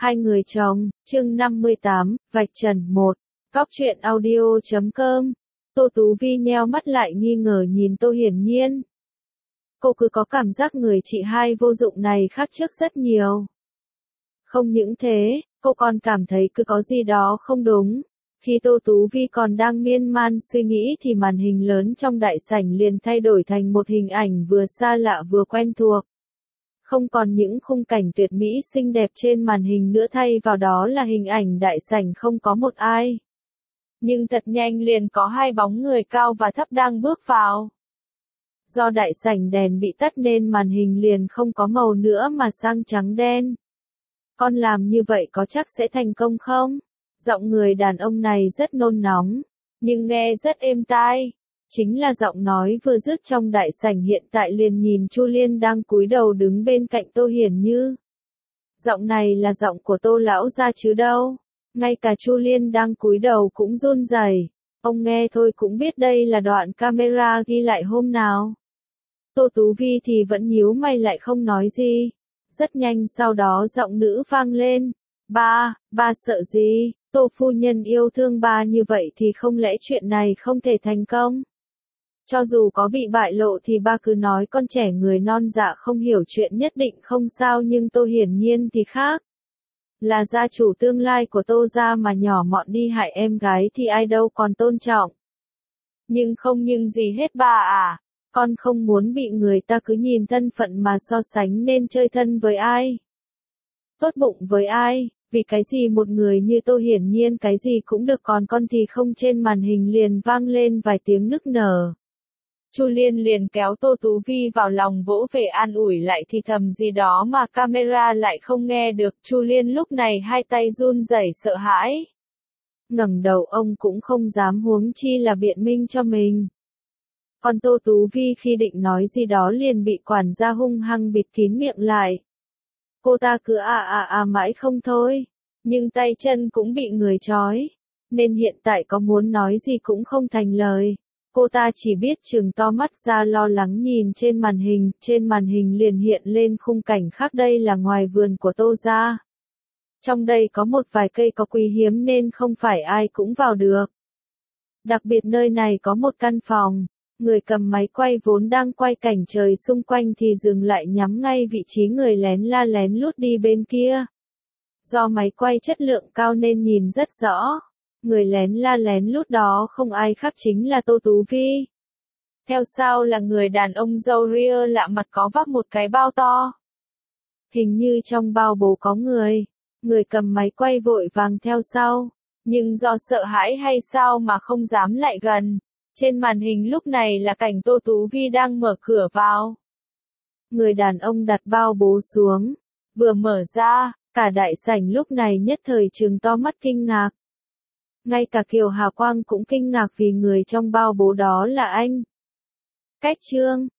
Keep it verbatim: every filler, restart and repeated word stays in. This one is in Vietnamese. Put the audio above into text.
Hai người chồng, chương năm mươi tám, vạch trần một. Góc truyện audio chấm com. Tô Tú Vi nheo mắt lại nghi ngờ nhìn Tô Hiển Nhiên. Cô cứ có cảm giác người chị hai vô dụng này khác trước rất nhiều. Không những thế, cô còn cảm thấy cứ có gì đó không đúng. Khi Tô Tú Vi còn đang miên man suy nghĩ thì màn hình lớn trong đại sảnh liền thay đổi thành một hình ảnh vừa xa lạ vừa quen thuộc. Không còn những khung cảnh tuyệt mỹ xinh đẹp trên màn hình nữa, thay vào đó là hình ảnh đại sảnh không có một ai. Nhưng thật nhanh liền có hai bóng người cao và thấp đang bước vào. Do đại sảnh đèn bị tắt nên màn hình liền không có màu nữa mà sang trắng đen. Con làm như vậy có chắc sẽ thành công không? Giọng người đàn ông này rất nôn nóng, nhưng nghe rất êm tai. Chính là giọng nói vừa dứt trong đại sảnh hiện tại liền nhìn Chu Liên đang cúi đầu đứng bên cạnh Tô Hiển Như. Giọng này là giọng của Tô lão gia chứ đâu. Ngay cả Chu Liên đang cúi đầu cũng run rẩy. Ông nghe thôi cũng biết đây là đoạn camera ghi lại hôm nào. Tô Tú Vi thì vẫn nhíu mày lại không nói gì. Rất nhanh sau đó giọng nữ vang lên. Ba, ba sợ gì? Tô phu nhân yêu thương ba như vậy thì không lẽ chuyện này không thể thành công? Cho dù có bị bại lộ thì ba cứ nói con trẻ người non dạ không hiểu chuyện nhất định không sao, nhưng Tô Hiển Nhiên thì khác. Là gia chủ tương lai của Tô gia mà nhỏ mọn đi hại em gái thì ai đâu còn tôn trọng. Nhưng không nhưng gì hết ba à, con không muốn bị người ta cứ nhìn thân phận mà so sánh nên chơi thân với ai. Tốt bụng với ai, vì cái gì một người như Tô Hiển Nhiên cái gì cũng được còn con thì không. Trên màn hình liền vang lên vài tiếng nức nở. Chu Liên liền kéo Tô Tú Vi vào lòng vỗ về an ủi lại thì thầm gì đó mà camera lại không nghe được. Chu Liên lúc này hai tay run rẩy sợ hãi. Ngẩng đầu ông cũng không dám huống chi là biện minh cho mình. Còn Tô Tú Vi khi định nói gì đó liền bị quản gia hung hăng bịt kín miệng lại. Cô ta cứ à à à mãi không thôi, nhưng tay chân cũng bị người trói, nên hiện tại có muốn nói gì cũng không thành lời. Cô ta chỉ biết trừng to mắt ra lo lắng nhìn trên màn hình, trên màn hình liền hiện lên khung cảnh khác, đây là ngoài vườn của Tô gia. Trong đây có một vài cây có quý hiếm nên không phải ai cũng vào được. Đặc biệt nơi này có một căn phòng, người cầm máy quay vốn đang quay cảnh trời xung quanh thì dừng lại nhắm ngay vị trí người lén la lén lút đi bên kia. Do máy quay chất lượng cao nên nhìn rất rõ. Người lén la lén lút đó không ai khác chính là Tô Tú Vi. Theo sau là người đàn ông râu ria lạ mặt có vác một cái bao to. Hình như trong bao bố có người. Người cầm máy quay vội vàng theo sau. Nhưng do sợ hãi hay sao mà không dám lại gần. Trên màn hình lúc này là cảnh Tô Tú Vi đang mở cửa vào. Người đàn ông đặt bao bố xuống. Vừa mở ra, cả đại sảnh lúc này nhất thời trừng to mắt kinh ngạc. Ngay cả Kiều Hà Quang cũng kinh ngạc vì người trong bao bố đó là anh. Cách Trương,